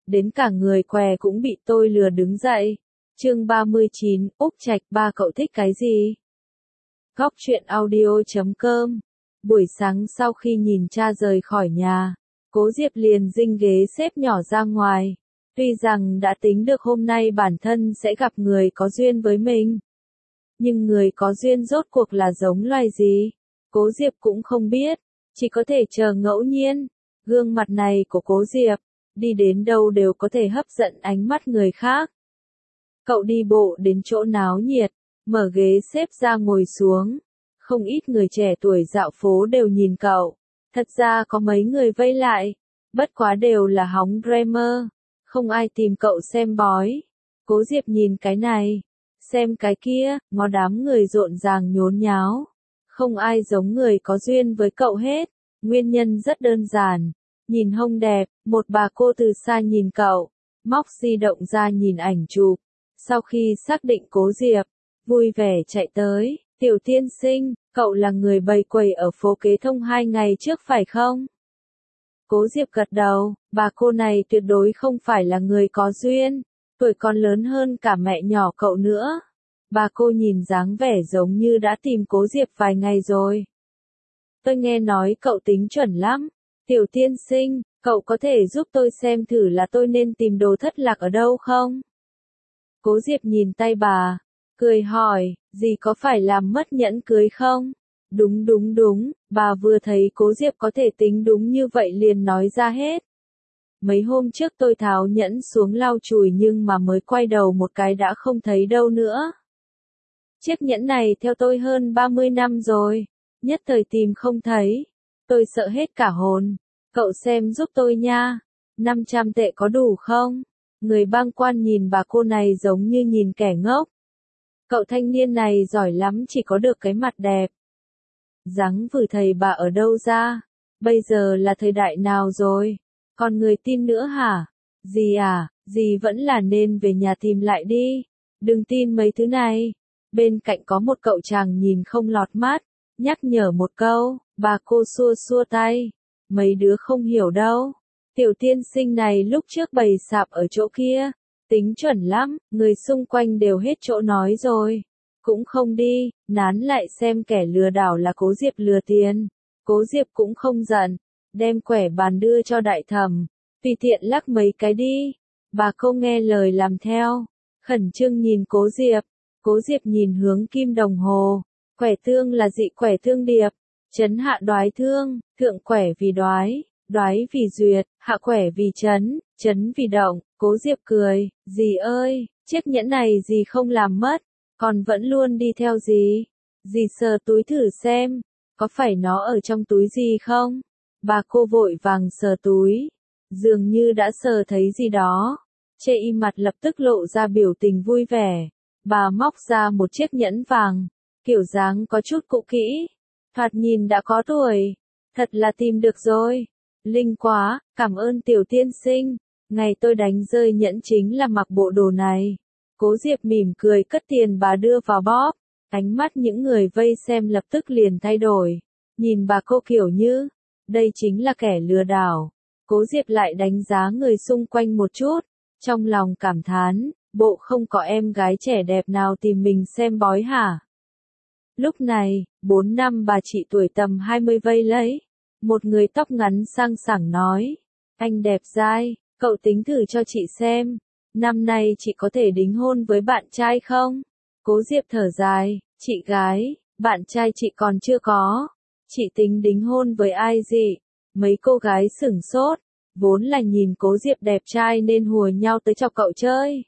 đến cả người què cũng bị tôi lừa đứng dậy. Chương 39, Úc Trạch ba cậu thích cái gì? Góc truyện audio.com. Buổi sáng sau khi nhìn cha rời khỏi nhà, Cố Diệp liền dinh ghế xếp nhỏ ra ngoài. Tuy rằng đã tính được hôm nay bản thân sẽ gặp người có duyên với mình, nhưng người có duyên rốt cuộc là giống loài gì? Cố Diệp cũng không biết, chỉ có thể chờ ngẫu nhiên. Gương mặt này của Cố Diệp, đi đến đâu đều có thể hấp dẫn ánh mắt người khác. Cậu đi bộ đến chỗ náo nhiệt, mở ghế xếp ra ngồi xuống. Không ít người trẻ tuổi dạo phố đều nhìn cậu. Thật ra có mấy người vây lại, bất quá đều là hóng dreamer. Không ai tìm cậu xem bói. Cố Diệp nhìn cái này, xem cái kia, ngó đám người rộn ràng nhốn nháo. Không ai giống người có duyên với cậu hết. Nguyên nhân rất đơn giản. Nhìn hông đẹp, một bà cô từ xa nhìn cậu, móc di động ra nhìn ảnh chụp. Sau khi xác định Cố Diệp, vui vẻ chạy tới. Tiểu tiên sinh, cậu là người bày quầy ở phố Kế Thông 2 ngày trước phải không? Cố Diệp gật đầu, bà cô này tuyệt đối không phải là người có duyên, tuổi còn lớn hơn cả mẹ nhỏ cậu nữa. Bà cô nhìn dáng vẻ giống như đã tìm Cố Diệp vài ngày rồi. Tôi nghe nói cậu tính chuẩn lắm. Tiểu tiên sinh, cậu có thể giúp tôi xem thử là tôi nên tìm đồ thất lạc ở đâu không? Cố Diệp nhìn tay bà, cười hỏi, dì có phải làm mất nhẫn cưới không? Đúng, bà vừa thấy Cố Diệp có thể tính đúng như vậy liền nói ra hết. Mấy hôm trước tôi tháo nhẫn xuống lau chùi nhưng mà mới quay đầu một cái đã không thấy đâu nữa. Chiếc nhẫn này theo tôi hơn 30 năm rồi, nhất thời tìm không thấy. Tôi sợ hết cả hồn, cậu xem giúp tôi nha, 500 tệ có đủ không? Người băng quan nhìn bà cô này giống như nhìn kẻ ngốc. Cậu thanh niên này giỏi lắm chỉ có được cái mặt đẹp. Dáng vừa thầy bà ở đâu ra? Bây giờ là thời đại nào rồi? Còn người tin nữa hả? Dì à, dì vẫn là nên về nhà tìm lại đi. Đừng tin mấy thứ này. Bên cạnh có một cậu chàng nhìn không lọt mắt, nhắc nhở một câu, bà cô xua xua tay. Mấy đứa không hiểu đâu. Tiểu tiên sinh này lúc trước bày sạp ở chỗ kia, tính chuẩn lắm, người xung quanh đều hết chỗ nói rồi. Cũng không đi, nán lại xem kẻ lừa đảo là Cố Diệp lừa tiền. Cố Diệp cũng không giận, đem quẻ bàn đưa cho đại thẩm, tùy tiện lắc mấy cái đi. Bà cô nghe lời làm theo, khẩn trương nhìn Cố Diệp. Cố Diệp nhìn hướng kim đồng hồ, quẻ tương là dị quẻ thương điệp, chấn hạ đoái thương, thượng quẻ vì đoái, đoái vì duyệt, hạ quẻ vì chấn, chấn vì động. Cố Diệp cười, dì ơi, chiếc nhẫn này dì không làm mất, còn vẫn luôn đi theo dì. Dì sờ túi thử xem, có phải nó ở trong túi dì không? Bà cô vội vàng sờ túi, dường như đã sờ thấy gì đó. Chê y mặt lập tức lộ ra biểu tình vui vẻ. Bà móc ra một chiếc nhẫn vàng, kiểu dáng có chút cũ kỹ, thoạt nhìn đã có tuổi. Thật là tìm được rồi. Linh quá, cảm ơn tiểu tiên sinh. Ngày tôi đánh rơi nhẫn chính là mặc bộ đồ này. Cố Diệp mỉm cười cất tiền bà đưa vào bóp. Ánh mắt những người vây xem lập tức liền thay đổi. Nhìn bà cô kiểu như, đây chính là kẻ lừa đảo. Cố Diệp lại đánh giá người xung quanh một chút. Trong lòng cảm thán, bộ không có em gái trẻ đẹp nào tìm mình xem bói hả? Lúc này, 4 năm bà chị tuổi tầm 20 vây lấy. Một người tóc ngắn sang sảng nói, anh đẹp dai, cậu tính thử cho chị xem. Năm nay chị có thể đính hôn với bạn trai không? Cố Diệp thở dài, chị gái, bạn trai chị còn chưa có. Chị tính đính hôn với ai gì? Mấy cô gái sửng sốt, vốn là nhìn Cố Diệp đẹp trai nên hùa nhau tới chọc cậu chơi.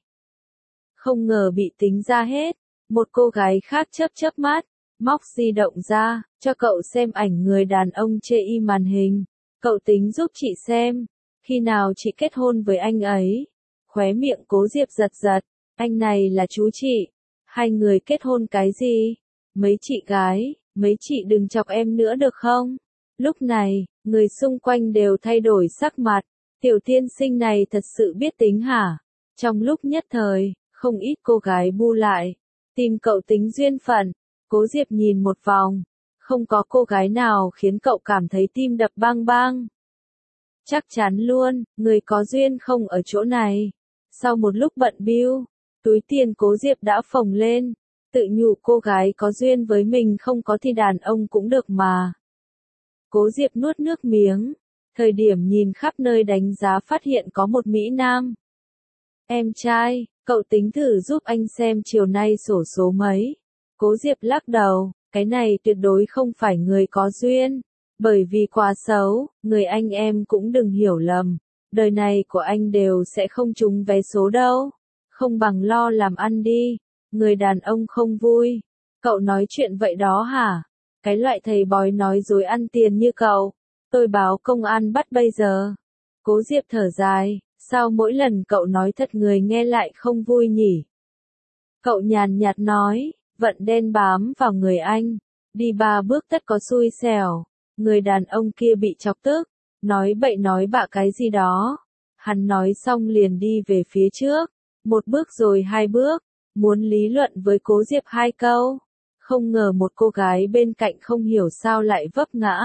Không ngờ bị tính ra hết. Một cô gái khác chớp chớp mắt, móc di động ra, cho cậu xem ảnh người đàn ông chê y màn hình. Cậu tính giúp chị xem, khi nào chị kết hôn với anh ấy? Khóe miệng Cố Diệp giật giật, anh này là chú chị. Hai người kết hôn cái gì? Mấy chị gái, mấy chị đừng chọc em nữa được không? Lúc này, người xung quanh đều thay đổi sắc mặt. Tiểu tiên sinh này thật sự biết tính hả? Trong lúc nhất thời, không ít cô gái bu lại, tìm cậu tính duyên phận. Cố Diệp nhìn một vòng, không có cô gái nào khiến cậu cảm thấy tim đập bang bang. Chắc chắn luôn, người có duyên không ở chỗ này. Sau một lúc bận bịu, túi tiền Cố Diệp đã phồng lên, tự nhủ cô gái có duyên với mình không có thì đàn ông cũng được mà. Cố Diệp nuốt nước miếng, thời điểm nhìn khắp nơi đánh giá phát hiện có một Mỹ Nam. Em trai, cậu tính thử giúp anh xem chiều nay xổ số mấy. Cố Diệp lắc đầu, cái này tuyệt đối không phải người có duyên. Bởi vì quá xấu, người anh em cũng đừng hiểu lầm. Đời này của anh đều sẽ không trúng vé số đâu. Không bằng lo làm ăn đi. Người đàn ông không vui. Cậu nói chuyện vậy đó hả? Cái loại thầy bói nói dối ăn tiền như cậu. Tôi báo công an bắt bây giờ. Cố Diệp thở dài. Sao mỗi lần cậu nói thật người nghe lại không vui nhỉ? Cậu nhàn nhạt nói, vận đen bám vào người anh. Đi 3 bước tất có xui xẻo. Người đàn ông kia bị chọc tức. Nói bậy nói bạ cái gì đó. Hắn nói xong liền đi về phía trước. 1 bước rồi 2 bước. Muốn lý luận với Cố Diệp 2 câu. Không ngờ một cô gái bên cạnh không hiểu sao lại vấp ngã.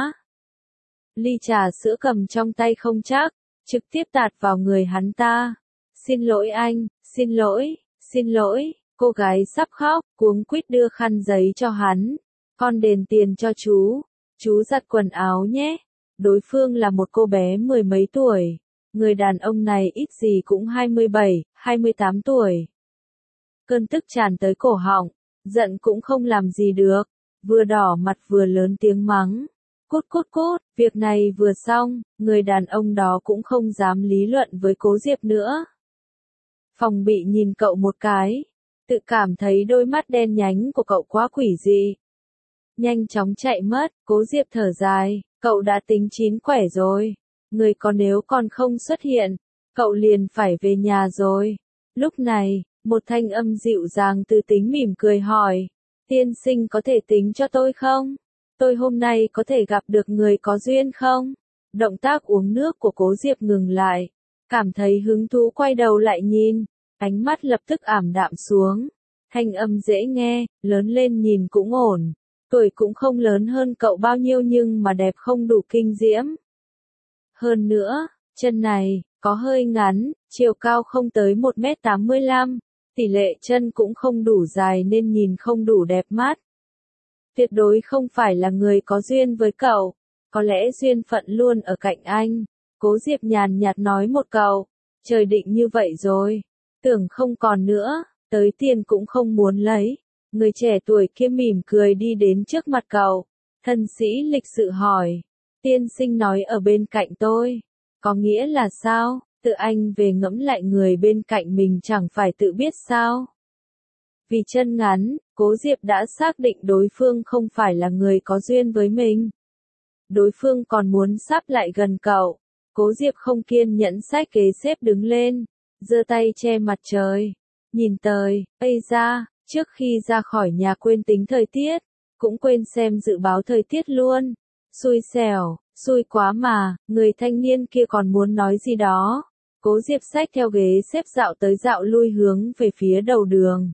Ly trà sữa cầm trong tay không chắc. Trực tiếp tạt vào người hắn ta. Xin lỗi anh, xin lỗi, xin lỗi. Cô gái sắp khóc, cuống quýt đưa khăn giấy cho hắn. Con đền tiền cho chú giặt quần áo nhé. Đối phương là một cô bé 10 mấy tuổi. Người đàn ông này ít gì cũng 27, 28 tuổi. Cơn tức tràn tới cổ họng, giận cũng không làm gì được. Vừa đỏ mặt vừa lớn tiếng mắng. Cút cút cút, việc này vừa xong, người đàn ông đó cũng không dám lý luận với Cố Diệp nữa. Phòng bị nhìn cậu một cái, tự cảm thấy đôi mắt đen nhánh của cậu quá quỷ dị. Nhanh chóng chạy mất, Cố Diệp thở dài, cậu đã tính chín quẻ rồi. Người có nếu còn không xuất hiện, cậu liền phải về nhà rồi. Lúc này, một thanh âm dịu dàng từ tính mỉm cười hỏi, tiên sinh có thể tính cho tôi không? Tôi hôm nay có thể gặp được người có duyên không? Động tác uống nước của Cố Diệp ngừng lại, cảm thấy hứng thú quay đầu lại nhìn, ánh mắt lập tức ảm đạm xuống. Thanh âm dễ nghe, lớn lên nhìn cũng ổn, tuổi cũng không lớn hơn cậu bao nhiêu nhưng mà đẹp không đủ kinh diễm. Hơn nữa, chân này, có hơi ngắn, chiều cao không tới 1m85, tỷ lệ chân cũng không đủ dài nên nhìn không đủ đẹp mắt. Tuyệt đối không phải là người có duyên với cậu, có lẽ duyên phận luôn ở cạnh anh. Cố Diệp nhàn nhạt nói một câu, trời định như vậy rồi, tưởng không còn nữa, tới tiền cũng không muốn lấy. Người trẻ tuổi kia mỉm cười đi đến trước mặt cậu, thân sĩ lịch sự hỏi, tiên sinh nói ở bên cạnh tôi, có nghĩa là sao? Tự anh về ngẫm lại người bên cạnh mình chẳng phải tự biết sao? Vì chân ngắn, Cố Diệp đã xác định đối phương không phải là người có duyên với mình. Đối phương còn muốn sắp lại gần cậu. Cố Diệp không kiên nhẫn xách ghế xếp đứng lên, giơ tay che mặt trời, nhìn tới, ây ra, trước khi ra khỏi nhà quên tính thời tiết, cũng quên xem dự báo thời tiết luôn. Xui xẻo, xui quá mà, người thanh niên kia còn muốn nói gì đó. Cố Diệp xách theo ghế xếp dạo tới dạo lui hướng về phía đầu đường.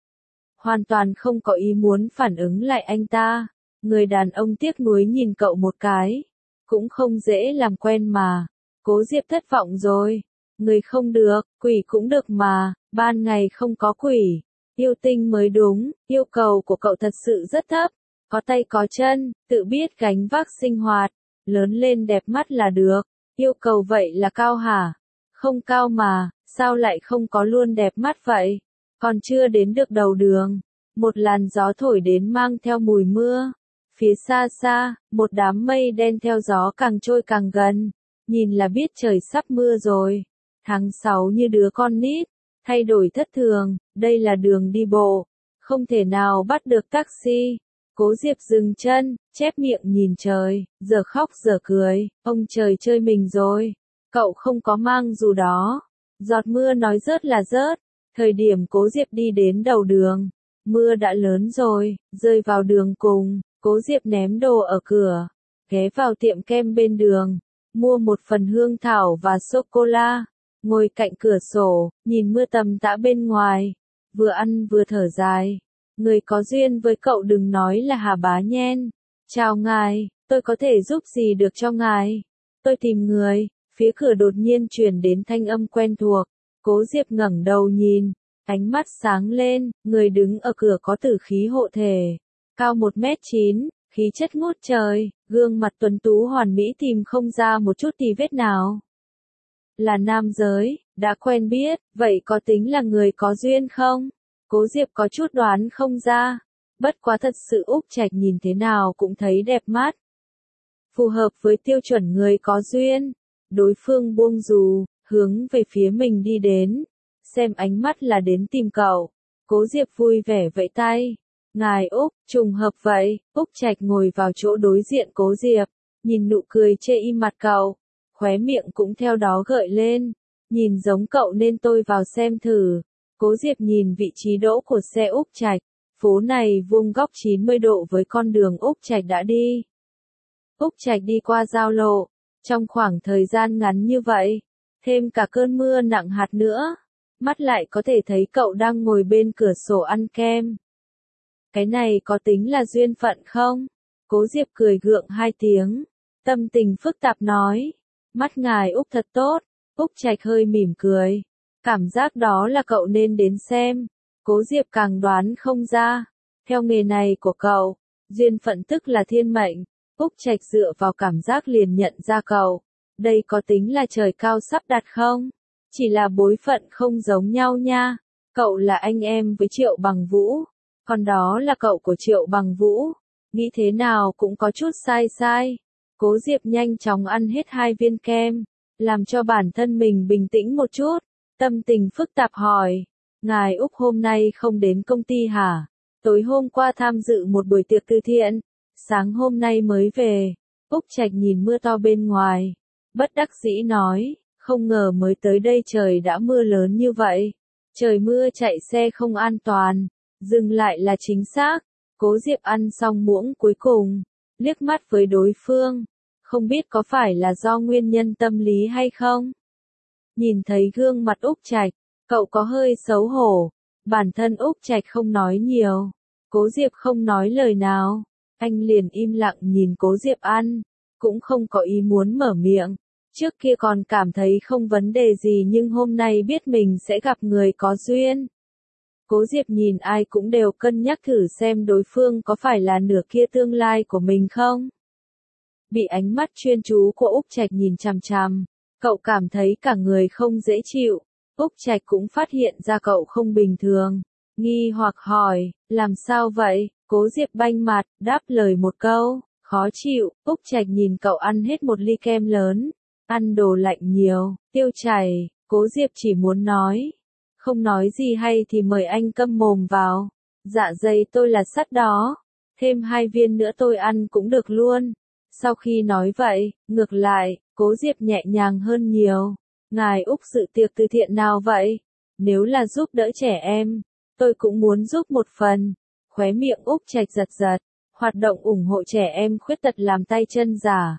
Hoàn toàn không có ý muốn phản ứng lại anh ta. Người đàn ông tiếc nuối nhìn cậu một cái. Cũng không dễ làm quen mà. Cố Diệp thất vọng rồi. Người không được, quỷ cũng được mà. Ban ngày không có quỷ. Yêu tinh mới đúng. Yêu cầu của cậu thật sự rất thấp. Có tay có chân, tự biết gánh vác sinh hoạt. Lớn lên đẹp mắt là được. Yêu cầu vậy là cao hả? Không cao mà, sao lại không có luôn đẹp mắt vậy? Còn chưa đến được đầu đường, một làn gió thổi đến mang theo mùi mưa. Phía xa xa, một đám mây đen theo gió càng trôi càng gần, nhìn là biết trời sắp mưa rồi. Tháng 6 như đứa con nít, thay đổi thất thường, đây là đường đi bộ, không thể nào bắt được taxi. Cố Diệp dừng chân, chép miệng nhìn trời, giờ khóc giờ cười, ông trời chơi mình rồi. Cậu không có mang dù đó. Giọt mưa nói rớt là rớt. Thời điểm Cố Diệp đi đến đầu đường, mưa đã lớn rồi, rơi vào đường cùng. Cố Diệp ném đồ ở cửa, ghé vào tiệm kem bên đường, mua một phần hương thảo và sô-cô-la, ngồi cạnh cửa sổ, nhìn mưa tầm tã bên ngoài, vừa ăn vừa thở dài. Người có duyên với cậu đừng nói là Hà Bá Nhen. Chào ngài, tôi có thể giúp gì được cho ngài? Tôi tìm người, Phía cửa đột nhiên truyền đến thanh âm quen thuộc. Cố Diệp ngẩng đầu nhìn, ánh mắt sáng lên, người đứng ở cửa có tử khí hộ thể. Cao 1m9, khí chất ngút trời, gương mặt tuấn tú hoàn mỹ tìm không ra một chút tì vết nào. Là nam giới, đã quen biết, vậy có tính là người có duyên không? Cố Diệp có chút đoán không ra. Bất quá thật sự Úc Trạch nhìn thế nào cũng thấy đẹp mắt. Phù hợp với tiêu chuẩn người có duyên. Đối phương buông dù, hướng về phía mình đi đến. Xem ánh mắt là đến tìm cậu. Cố Diệp vui vẻ vẫy tay. Ngài Úc, trùng hợp vậy. Úc Trạch ngồi vào chỗ đối diện Cố Diệp. Nhìn nụ cười chê im mặt cậu. Khóe miệng cũng theo đó gợi lên. Nhìn giống cậu nên tôi vào xem thử. Cố Diệp nhìn vị trí đỗ của xe Úc Trạch. Phố này vuông góc 90 độ với con đường Úc Trạch đã đi. Úc Trạch đi qua giao lộ. Trong khoảng thời gian ngắn như vậy, thêm cả cơn mưa nặng hạt nữa, mắt lại có thể thấy cậu đang ngồi bên cửa sổ ăn kem. Cái này có tính là duyên phận không? Cố Diệp cười gượng hai tiếng, tâm tình phức tạp nói. Mắt ngài Úc thật tốt. Úc Trạch hơi mỉm cười. Cảm giác đó là cậu nên đến xem. Cố Diệp càng đoán không ra. Theo nghề này của cậu, duyên phận tức là thiên mệnh. Úc Trạch dựa vào cảm giác liền nhận ra cậu. Đây có tính là trời cao sắp đặt không? Chỉ là bối phận không giống nhau nha. Cậu là anh em với Triệu Bằng Vũ. Còn đó là cậu của Triệu Bằng Vũ. Nghĩ thế nào cũng có chút sai sai. Cố Diệp nhanh chóng ăn hết 2 viên kem. Làm cho bản thân mình bình tĩnh một chút. Tâm tình phức tạp hỏi. Ngài Úc hôm nay không đến công ty hả? Tối hôm qua tham dự một buổi tiệc từ thiện. Sáng hôm nay mới về. Úc Trạch nhìn mưa to bên ngoài. Bất đắc dĩ nói. Không ngờ mới tới đây trời đã mưa lớn như vậy. Trời mưa chạy xe không an toàn. Dừng lại là chính xác. Cố Diệp ăn xong muỗng cuối cùng. Liếc mắt với đối phương. Không biết có phải là do nguyên nhân tâm lý hay không? Nhìn thấy gương mặt Úc Trạch, cậu có hơi xấu hổ. Bản thân Úc Trạch không nói nhiều. Cố Diệp không nói lời nào. Anh liền im lặng nhìn Cố Diệp ăn. Cũng không có ý muốn mở miệng. Trước kia còn cảm thấy không vấn đề gì nhưng hôm nay biết mình sẽ gặp người có duyên. Cố Diệp nhìn ai cũng đều cân nhắc thử xem đối phương có phải là nửa kia tương lai của mình không. Bị ánh mắt chuyên chú của Úc Trạch nhìn chằm chằm, cậu cảm thấy cả người không dễ chịu. Úc Trạch cũng phát hiện ra cậu không bình thường, nghi hoặc hỏi, làm sao vậy? Cố Diệp banh mặt, đáp lời một câu, khó chịu. Úc Trạch nhìn cậu ăn hết một ly kem lớn, ăn đồ lạnh nhiều, tiêu chảy. Cố Diệp chỉ muốn nói, không nói gì hay thì mời anh câm mồm vào. Dạ dày tôi là sắt đó, thêm 2 viên nữa tôi ăn cũng được luôn. Sau khi nói vậy, ngược lại, Cố Diệp nhẹ nhàng hơn nhiều. Ngài Úc sự tiệc từ thiện nào vậy? Nếu là giúp đỡ trẻ em, tôi cũng muốn giúp một phần. Khóe miệng Úc Trạch giật giật, hoạt động ủng hộ trẻ em khuyết tật làm tay chân giả.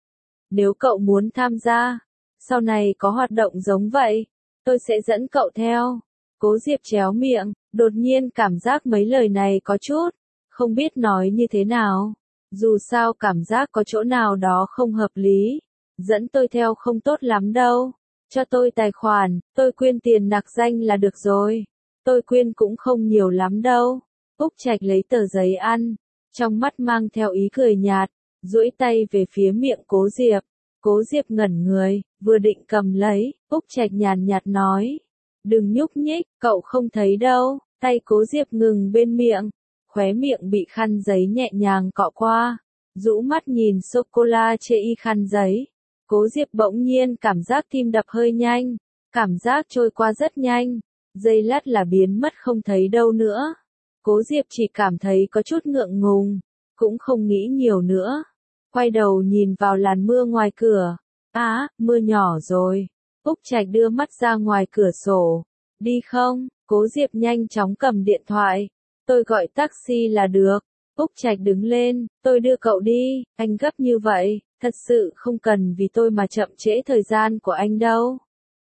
Nếu cậu muốn tham gia, sau này có hoạt động giống vậy, tôi sẽ dẫn cậu theo. Cố Diệp chéo miệng, đột nhiên cảm giác mấy lời này có chút, không biết nói như thế nào. Dù sao cảm giác có chỗ nào đó không hợp lý. Dẫn tôi theo không tốt lắm đâu. Cho tôi tài khoản, tôi quyên tiền nặc danh là được rồi. Tôi quyên cũng không nhiều lắm đâu. Úc Trạch lấy tờ giấy ăn, trong mắt mang theo ý cười nhạt, duỗi tay về phía miệng Cố Diệp. Cố Diệp ngẩn người, vừa định cầm lấy, Úc Trạch nhàn nhạt nói. Đừng nhúc nhích, cậu không thấy đâu. Tay Cố Diệp ngừng bên miệng, khóe miệng bị khăn giấy nhẹ nhàng cọ qua. Rũ mắt nhìn sô-cô-la chê y khăn giấy. Cố Diệp bỗng nhiên cảm giác tim đập hơi nhanh. Cảm giác trôi qua rất nhanh. Giây lát là biến mất không thấy đâu nữa. Cố Diệp chỉ cảm thấy có chút ngượng ngùng. Cũng không nghĩ nhiều nữa. Quay đầu nhìn vào làn mưa ngoài cửa. Mưa nhỏ rồi. Úc Trạch đưa mắt ra ngoài cửa sổ. Đi không? Cố Diệp nhanh chóng cầm điện thoại. Tôi gọi taxi là được. Úc Trạch đứng lên, tôi đưa cậu đi. Anh gấp như vậy, thật sự không cần vì tôi mà chậm trễ thời gian của anh đâu.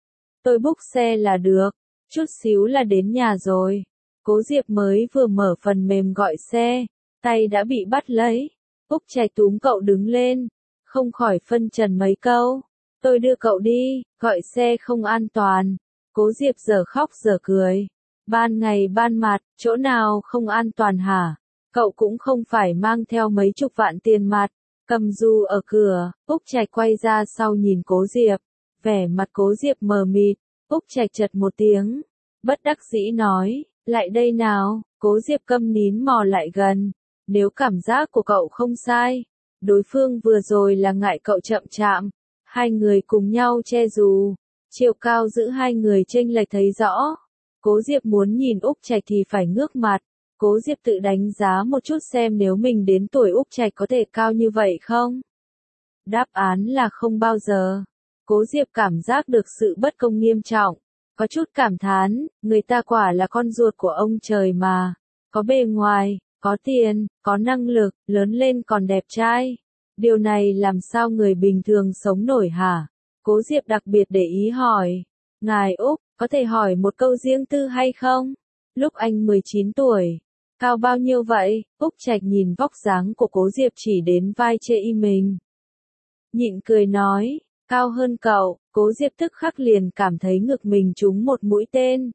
Tôi book xe là được, chút xíu là đến nhà rồi. Cố Diệp mới vừa mở phần mềm gọi xe, tay đã bị bắt lấy. Úc Trạch túm cậu đứng lên, không khỏi phân trần mấy câu. Tôi đưa cậu đi, gọi xe không an toàn. Cố Diệp giờ khóc giờ cười. Ban ngày ban mặt, chỗ nào không an toàn hả? Cậu cũng không phải mang theo mấy chục vạn tiền mặt. Cầm dù ở cửa, Úc Trạch quay ra sau nhìn Cố Diệp. Vẻ mặt Cố Diệp mờ mịt, Úc Trạch chật một tiếng. Bất đắc dĩ nói, lại đây nào, Cố Diệp câm nín mò lại gần. Nếu cảm giác của cậu không sai, đối phương vừa rồi là ngại cậu chậm chạm. Hai người cùng nhau che dù, chiều cao giữa hai người chênh lệch thấy rõ. Cố Diệp muốn nhìn Úc Trạch thì phải ngước mặt. Cố Diệp tự đánh giá một chút xem nếu mình đến tuổi Úc Trạch có thể cao như vậy không? Đáp án là không bao giờ. Cố Diệp cảm giác được sự bất công nghiêm trọng. Có chút cảm thán, người ta quả là con ruột của ông trời mà. Có bề ngoài, có tiền, có năng lực, lớn lên còn đẹp trai. Điều này làm sao người bình thường sống nổi hả? Cố Diệp đặc biệt để ý hỏi. Ngài Úc, có thể hỏi một câu riêng tư hay không? Lúc anh 19 tuổi, cao bao nhiêu vậy? Úc Trạch nhìn vóc dáng của Cố Diệp chỉ đến vai chê y mình. Nhịn cười nói, cao hơn cậu. Cố Diệp tức khắc liền cảm thấy ngực mình trúng một mũi tên.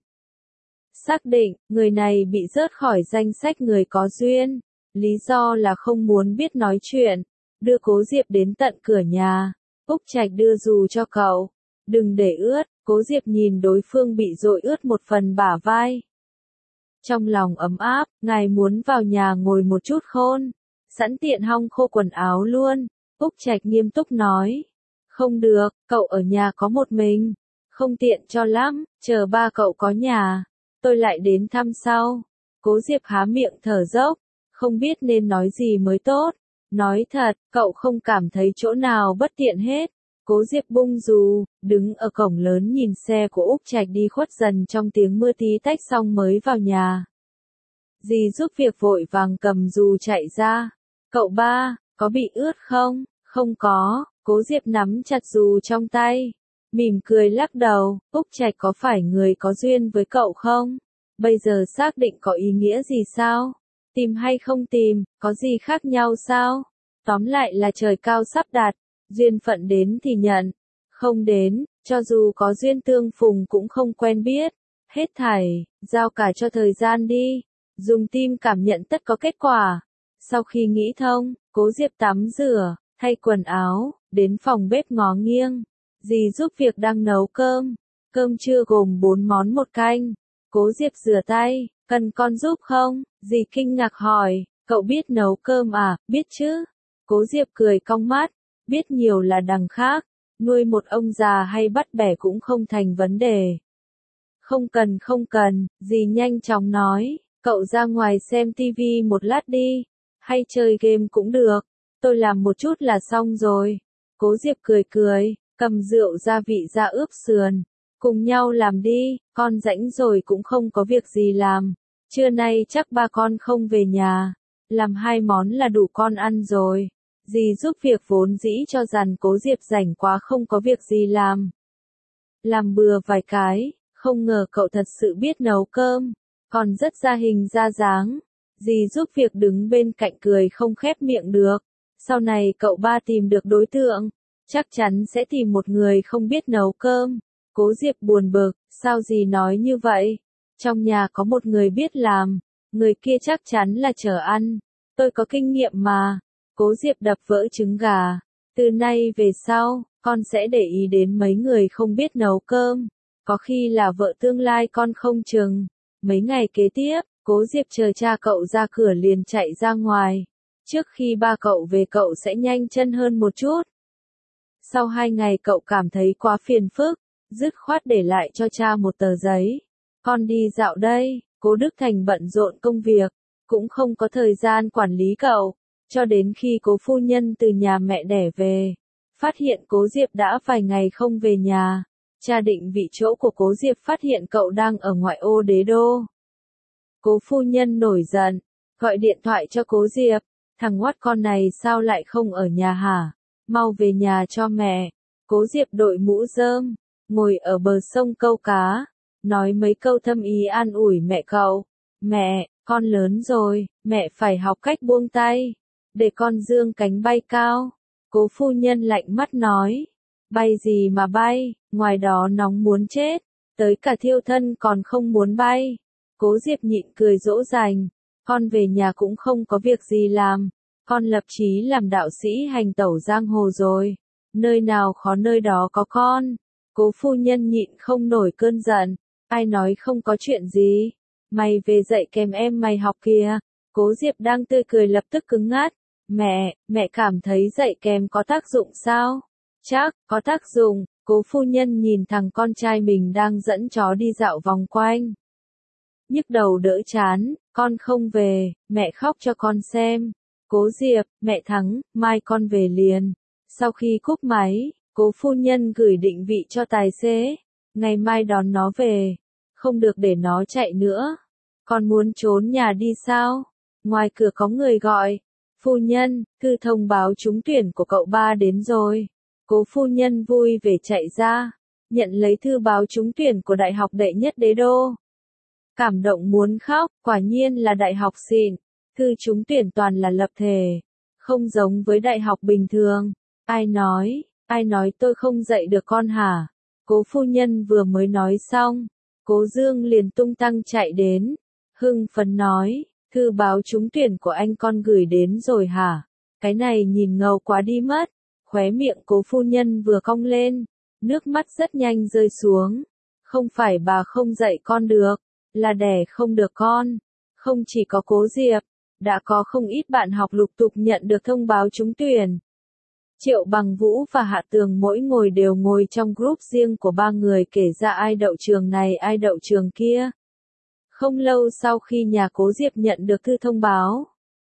Xác định, người này bị rớt khỏi danh sách người có duyên. Lý do là không muốn biết nói chuyện. Đưa Cố Diệp đến tận cửa nhà. Úc Trạch đưa dù cho cậu. Đừng để ướt. Cố Diệp nhìn đối phương bị dội ướt một phần bả vai. Trong lòng ấm áp, ngài muốn vào nhà ngồi một chút khôn. Sẵn tiện hong khô quần áo luôn. Úc Trạch nghiêm túc nói. Không được, cậu ở nhà có một mình. Không tiện cho lắm, chờ ba cậu có nhà. Tôi lại đến thăm sau. Cố Diệp há miệng thở dốc. Không biết nên nói gì mới tốt. Nói thật, cậu không cảm thấy chỗ nào bất tiện hết. Cố Diệp bung dù, đứng ở cổng lớn nhìn xe của Úc Trạch đi khuất dần trong tiếng mưa tí tách xong mới vào nhà. Dì giúp việc vội vàng cầm dù chạy ra. Cậu ba, có bị ướt không? Không có. Cố Diệp nắm chặt dù trong tay. Mỉm cười lắc đầu, Úc Trạch có phải người có duyên với cậu không? Bây giờ xác định có ý nghĩa gì sao? Tìm hay không tìm, có gì khác nhau sao? Tóm lại là trời cao sắp đặt, duyên phận đến thì nhận, không đến, cho dù có duyên tương phùng cũng không quen biết. Hết thảy, giao cả cho thời gian đi, dùng tim cảm nhận tất có kết quả. Sau khi nghĩ thông, Cố Diệp tắm rửa, thay quần áo, đến phòng bếp ngó nghiêng. Dì giúp việc đang nấu cơm. Cơm trưa gồm 4 món một canh. Cố Diệp rửa tay, cần con giúp không? Dì kinh ngạc hỏi, cậu biết nấu cơm à? Biết chứ? Cố Diệp cười cong mắt, biết nhiều là đằng khác. Nuôi một ông già hay bắt bẻ cũng không thành vấn đề. Không cần, dì nhanh chóng nói, cậu ra ngoài xem tivi một lát đi. Hay chơi game cũng được. Tôi làm một chút là xong rồi. Cố Diệp cười, cầm rượu gia vị ra ướp sườn. Cùng nhau làm đi, con rảnh rồi cũng không có việc gì làm. Trưa nay chắc ba con không về nhà. Làm 2 món là đủ con ăn rồi. Dì giúp việc vốn dĩ cho rằng Cố Diệp rảnh quá không có việc gì làm. Làm bừa vài cái, không ngờ cậu thật sự biết nấu cơm. Còn rất ra hình ra dáng. Dì giúp việc đứng bên cạnh cười không khép miệng được. Sau này cậu ba tìm được đối tượng, chắc chắn sẽ tìm một người không biết nấu cơm. Cố Diệp buồn bực, sao dì nói như vậy? Trong nhà có một người biết làm, người kia chắc chắn là chờ ăn. Tôi có kinh nghiệm mà. Cố Diệp đập vỡ trứng gà. Từ nay về sau, con sẽ để ý đến mấy người không biết nấu cơm. Có khi là vợ tương lai con không chừng. Mấy ngày kế tiếp, Cố Diệp chờ cha cậu ra cửa liền chạy ra ngoài. Trước khi ba cậu về cậu sẽ nhanh chân hơn một chút. Sau 2 ngày cậu cảm thấy quá phiền phức, dứt khoát để lại cho cha một tờ giấy. Con đi dạo đây. Cố Đức Thành bận rộn công việc, cũng không có thời gian quản lý cậu. Cho đến khi Cố phu nhân từ nhà mẹ đẻ về, phát hiện Cố Diệp đã vài ngày không về nhà. Cha định vị chỗ của Cố Diệp phát hiện cậu đang ở ngoại ô đế đô. Cố phu nhân nổi giận, gọi điện thoại cho Cố Diệp. Thằng ngoắt con này sao lại không ở nhà hả? Mau về nhà cho mẹ. Cố Diệp đội mũ rơm, ngồi ở bờ sông câu cá, nói mấy câu thâm ý an ủi mẹ cậu. Mẹ, con lớn rồi, mẹ phải học cách buông tay, để con dương cánh bay cao. Cố phu nhân lạnh mắt nói. Bay gì mà bay, ngoài đó nóng muốn chết, tới cả thiêu thân còn không muốn bay. Cố Diệp nhịn cười dỗ dành, con về nhà cũng không có việc gì làm, con lập chí làm đạo sĩ hành tẩu giang hồ rồi, nơi nào khó nơi đó có con. Cố phu nhân nhịn không nổi cơn giận, ai nói không có chuyện gì, mày về dạy kèm em mày học kìa. Cố Diệp đang tươi cười lập tức cứng ngắt, mẹ cảm thấy dạy kèm có tác dụng sao? Chắc, có tác dụng. Cố phu nhân nhìn thằng con trai mình đang dẫn chó đi dạo vòng quanh. Nhức đầu đỡ chán, con không về, mẹ khóc cho con xem. Cố Diệp, mẹ thắng, mai con về liền. Sau khi cúp máy, cố phu nhân gửi định vị cho tài xế. Ngày mai đón nó về, không được để nó chạy nữa. Con muốn trốn nhà đi sao? Ngoài cửa có người gọi. Phu nhân, thư thông báo trúng tuyển của cậu ba đến rồi. Cố phu nhân vui vẻ chạy ra, nhận lấy thư báo trúng tuyển của Đại học đệ nhất đế đô. Cảm động muốn khóc, quả nhiên là đại học xịn, thư trúng tuyển toàn là lập thể, không giống với đại học bình thường. Ai nói tôi không dạy được con hả? Cố phu nhân vừa mới nói xong, Cố Dương liền tung tăng chạy đến, hưng phấn nói, thư báo trúng tuyển của anh con gửi đến rồi hả? Cái này nhìn ngầu quá đi mất. Khóe miệng cố phu nhân vừa cong lên, nước mắt rất nhanh rơi xuống. Không phải bà không dạy con được, là đẻ không được con. Không chỉ có Cố Diệp, đã có không ít bạn học lục tục nhận được thông báo trúng tuyển. Triệu Bằng Vũ và Hạ Tường mỗi ngồi đều ngồi trong group riêng của ba người kể ra ai đậu trường này ai đậu trường kia. Không lâu sau khi nhà Cố Diệp nhận được thư thông báo,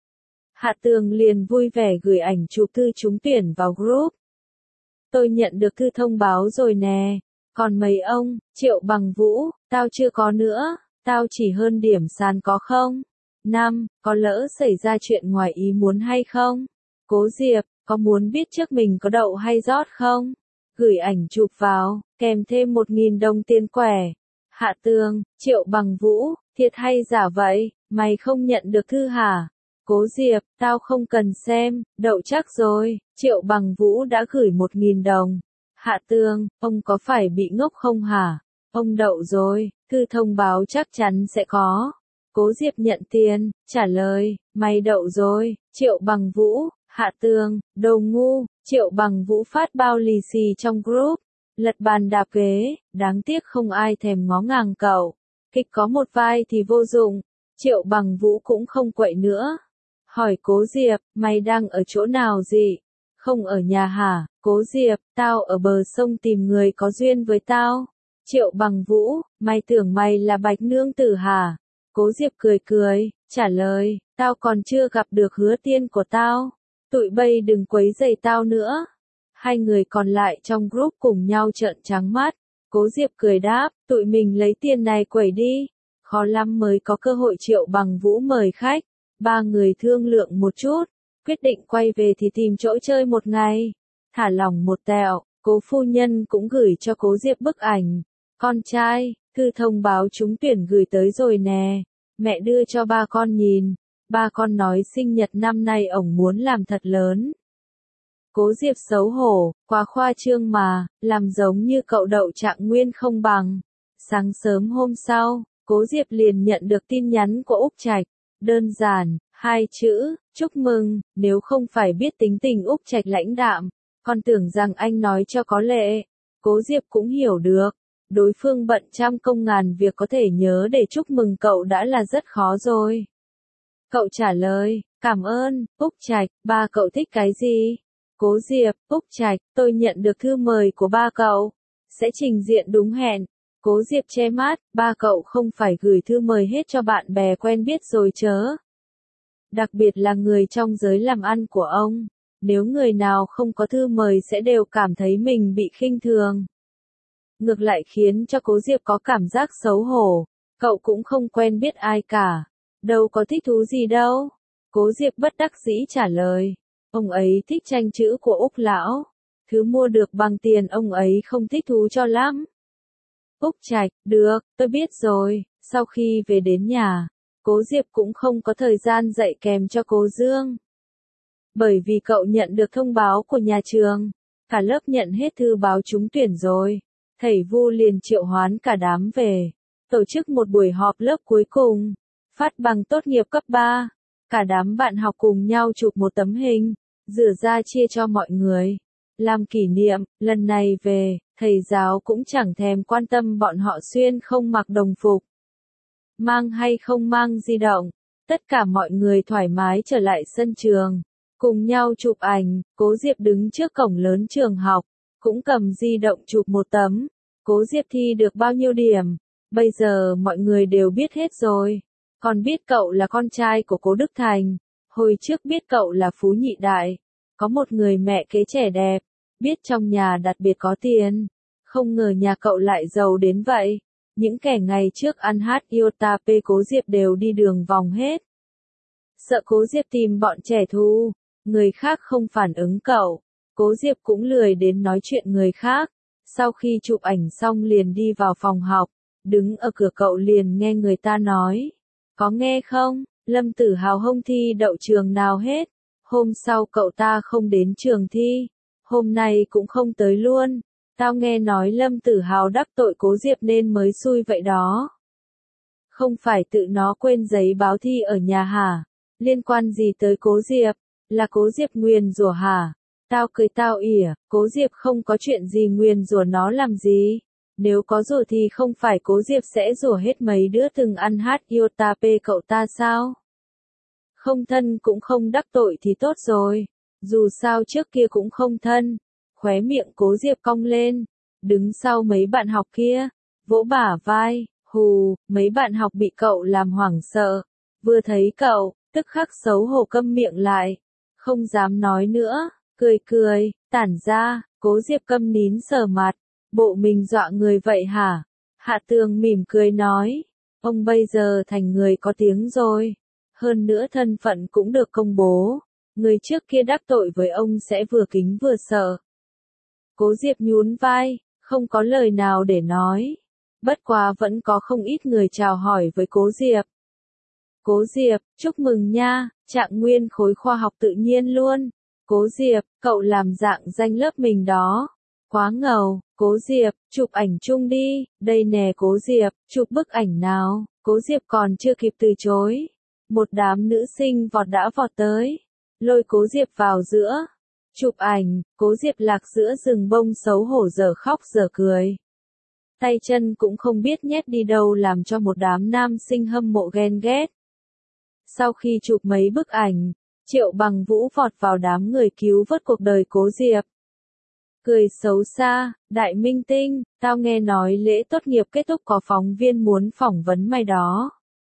Hạ Tường liền vui vẻ gửi ảnh chụp thư trúng tuyển vào group. Tôi nhận được thư thông báo rồi nè, còn mấy ông, Triệu Bằng Vũ, tao chưa có nữa, tao chỉ hơn điểm sàn có không? 5, có lỡ xảy ra chuyện ngoài ý muốn hay không? Cố Diệp, có muốn biết trước mình có đậu hay rót không? Gửi ảnh chụp vào, kèm thêm 1.000 đồng tiền quẻ. Hạ Tường, Triệu Bằng Vũ, thiệt hay giả vậy, mày không nhận được thư hả? Cố Diệp, tao không cần xem, đậu chắc rồi. Triệu Bằng Vũ đã gửi 1.000 đồng. Hạ Tường, ông có phải bị ngốc không hả? Ông đậu rồi, thư thông báo chắc chắn sẽ có. Cố Diệp nhận tiền, trả lời, mày đậu rồi. Triệu Bằng Vũ, Hạ Tường, đồ ngu. Triệu Bằng Vũ phát bao lì xì trong group, lật bàn đạp ghế, đáng tiếc không ai thèm ngó ngàng cậu. Kịch có một vai thì vô dụng. Triệu Bằng Vũ cũng không quậy nữa. Hỏi Cố Diệp, mày đang ở chỗ nào gì? Không ở nhà hả? Cố Diệp, tao ở bờ sông tìm người có duyên với tao. Triệu Bằng Vũ, mày tưởng mày là Bạch Nương Tử hả? Cố Diệp cười cười, trả lời, tao còn chưa gặp được hứa tiên của tao. Tụi bay đừng quấy rầy tao nữa. Hai người còn lại trong group cùng nhau trợn trắng mắt. Cố Diệp cười đáp, tụi mình lấy tiền này quẩy đi. Khó lắm mới có cơ hội. Triệu Bằng Vũ mời khách. Ba người thương lượng một chút, quyết định quay về thì tìm chỗ chơi một ngày. Thả lỏng một tẹo, cố phu nhân cũng gửi cho Cố Diệp bức ảnh. Con trai, thư thông báo trúng tuyển gửi tới rồi nè. Mẹ đưa cho ba con nhìn. Ba con nói sinh nhật năm nay ổng muốn làm thật lớn. Cố Diệp xấu hổ, quá khoa trương mà, làm giống như cậu đậu trạng nguyên không bằng. Sáng sớm hôm sau, Cố Diệp liền nhận được tin nhắn của Úc Trạch. Đơn giản, 2 chữ, chúc mừng. Nếu không phải biết tính tình Úc Trạch lãnh đạm, con tưởng rằng anh nói cho có lệ. Cố Diệp cũng hiểu được, đối phương bận trăm công ngàn việc có thể nhớ để chúc mừng cậu đã là rất khó rồi. Cậu trả lời, cảm ơn, Úc Trạch, ba cậu thích cái gì? Cố Diệp, Úc Trạch, tôi nhận được thư mời của ba cậu, sẽ trình diện đúng hẹn. Cố Diệp che mắt, ba cậu không phải gửi thư mời hết cho bạn bè quen biết rồi chớ. Đặc biệt là người trong giới làm ăn của ông, nếu người nào không có thư mời sẽ đều cảm thấy mình bị khinh thường. Ngược lại khiến cho Cố Diệp có cảm giác xấu hổ, cậu cũng không quen biết ai cả, đâu có thích thú gì đâu. Cố Diệp bất đắc dĩ trả lời, ông ấy thích tranh chữ của Úc lão, thứ mua được bằng tiền ông ấy không thích thú cho lắm. Úc Trạch, được, tôi biết rồi. Sau khi về đến nhà, Cố Diệp cũng không có thời gian dạy kèm cho Cố Dương. Bởi vì cậu nhận được thông báo của nhà trường, cả lớp nhận hết thư báo trúng tuyển rồi. Thầy Vu liền triệu hoán cả đám về, tổ chức một buổi họp lớp cuối cùng, phát bằng tốt nghiệp cấp 3. Cả đám bạn học cùng nhau chụp một tấm hình, rửa ra chia cho mọi người. Làm kỷ niệm, lần này về, thầy giáo cũng chẳng thèm quan tâm bọn họ xuyên không mặc đồng phục, mang hay không mang di động. Tất cả mọi người thoải mái trở lại sân trường, cùng nhau chụp ảnh. Cố Diệp đứng trước cổng lớn trường học, cũng cầm di động chụp một tấm. Cố Diệp thi được bao nhiêu điểm, bây giờ mọi người đều biết hết rồi. Còn biết cậu là con trai của Cố Đức Thành, hồi trước biết cậu là phú nhị đại, có một người mẹ kế trẻ đẹp, biết trong nhà đặc biệt có tiền, không ngờ nhà cậu lại giàu đến vậy. Những kẻ ngày trước ăn hát iota p Cố Diệp đều đi đường vòng hết. Sợ Cố Diệp tìm bọn trẻ thù, người khác không phản ứng cậu, Cố Diệp cũng lười đến nói chuyện người khác. Sau khi chụp ảnh xong liền đi vào phòng học, đứng ở cửa cậu liền nghe người ta nói. Có nghe không, Lâm Tử Hào không thi đậu trường nào hết. Hôm sau cậu ta không đến trường thi, hôm nay cũng không tới luôn. Tao nghe nói Lâm Tử Hào đắc tội Cố Diệp nên mới xui vậy đó. Không phải tự nó quên giấy báo thi ở nhà hả? Liên quan gì tới Cố Diệp? Là Cố Diệp nguyền rủa hả? Tao cười tao ỉa, Cố Diệp không có chuyện gì nguyền rủa nó làm gì. Nếu có rủa thì không phải Cố Diệp sẽ rủa hết mấy đứa từng ăn hát iota p cậu ta sao? Không thân cũng không đắc tội thì tốt rồi. Dù sao trước kia cũng không thân. Khóe miệng Cố Diệp cong lên, đứng sau mấy bạn học kia, vỗ bả vai, hù. Mấy bạn học bị cậu làm hoảng sợ, vừa thấy cậu, tức khắc xấu hổ câm miệng lại, không dám nói nữa, cười, tản ra. Cố Diệp câm nín sờ mặt, bộ mình dọa người vậy hả? Hạ Tường mỉm cười nói, ông bây giờ thành người có tiếng rồi, hơn nữa thân phận cũng được công bố, người trước kia đắc tội với ông sẽ vừa kính vừa sợ. Cố Diệp nhún vai, không có lời nào để nói. Bất quá vẫn có không ít người chào hỏi với Cố Diệp. Cố Diệp, chúc mừng nha, trạng nguyên khối khoa học tự nhiên luôn. Cố Diệp, cậu làm dạng danh lớp mình đó. Quá ngầu. Cố Diệp, chụp ảnh chung đi. Đây nè Cố Diệp, chụp bức ảnh nào. Cố Diệp còn chưa kịp từ chối, một đám nữ sinh đã vọt tới, lôi Cố Diệp vào giữa. Chụp ảnh, Cố Diệp lạc giữa rừng bông xấu hổ giờ khóc giờ cười. Tay chân cũng không biết nhét đi đâu làm cho một đám nam sinh hâm mộ ghen ghét. Sau khi chụp mấy bức ảnh, Triệu Bằng Vũ vọt vào đám người cứu vớt cuộc đời Cố Diệp. Cười xấu xa, đại minh tinh, tao nghe nói lễ tốt nghiệp kết thúc có phóng viên muốn phỏng vấn mày đó.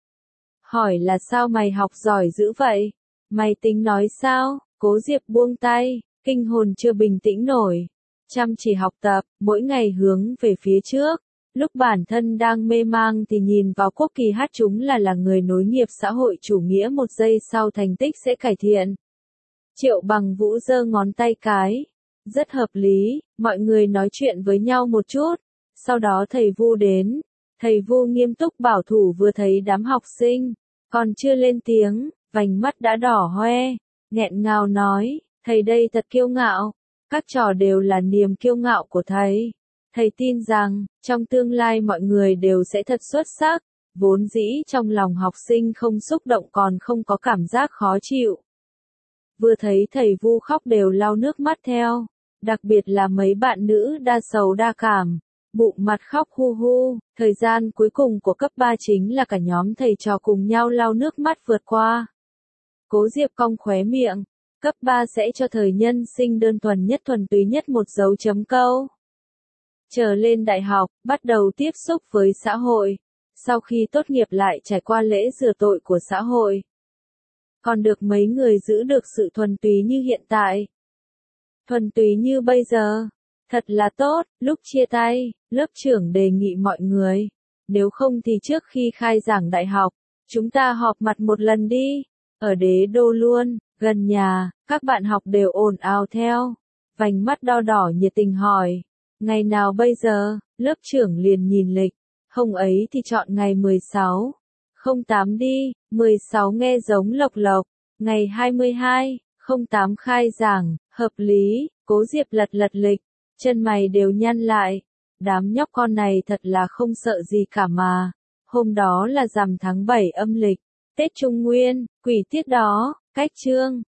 Hỏi là sao mày học giỏi dữ vậy? Mày tính nói sao? Cố Diệp buông tay, kinh hồn chưa bình tĩnh nổi. Chăm chỉ học tập, mỗi ngày hướng về phía trước. Lúc bản thân đang mê mang thì nhìn vào Quốc Kỳ hát chúng là người nối nghiệp xã hội chủ nghĩa, một giây sau thành tích sẽ cải thiện. Triệu Bằng Vũ giơ ngón tay cái. Rất hợp lý, mọi người nói chuyện với nhau một chút. Sau đó thầy Vu đến. Thầy Vu nghiêm túc bảo thủ vừa thấy đám học sinh, còn chưa lên tiếng, vành mắt đã đỏ hoe, nghẹn ngào nói, thầy đây thật kiêu ngạo. Các trò đều là niềm kiêu ngạo của thầy. Thầy tin rằng, trong tương lai mọi người đều sẽ thật xuất sắc. Vốn dĩ trong lòng học sinh không xúc động còn không có cảm giác khó chịu. Vừa thấy thầy Vu khóc đều lau nước mắt theo. Đặc biệt là mấy bạn nữ đa sầu đa cảm, bụng mặt khóc hu hu. Thời gian cuối cùng của cấp 3 chính là cả nhóm thầy trò cùng nhau lau nước mắt vượt qua. Cố Diệp cong khóe miệng. Cấp 3 sẽ cho thời nhân sinh đơn thuần nhất thuần túy nhất một dấu chấm câu. Trở lên đại học, bắt đầu tiếp xúc với xã hội. Sau khi tốt nghiệp lại trải qua lễ rửa tội của xã hội. Còn được mấy người giữ được sự thuần túy như hiện tại. Thuần túy như bây giờ. Thật là tốt. Lúc chia tay, lớp trưởng đề nghị mọi người, nếu không thì trước khi khai giảng đại học, chúng ta họp mặt một lần đi. Ở Đế Đô luôn, gần nhà. Các bạn học đều ồn ào theo. Vành mắt đo đỏ nhiệt tình hỏi, ngày nào bây giờ? Lớp trưởng liền nhìn lịch, hôm ấy thì chọn ngày 16. 08 đi. 16 nghe giống lộc lộc. Ngày 22. 08 khai giảng, hợp lý. Cố Diệp lật lật lịch, chân mày đều nhăn lại. Đám nhóc con này thật là không sợ gì cả mà. Hôm đó là rằm tháng 7 âm lịch, Tết Trung Nguyên, quỷ tiết đó, cách chương.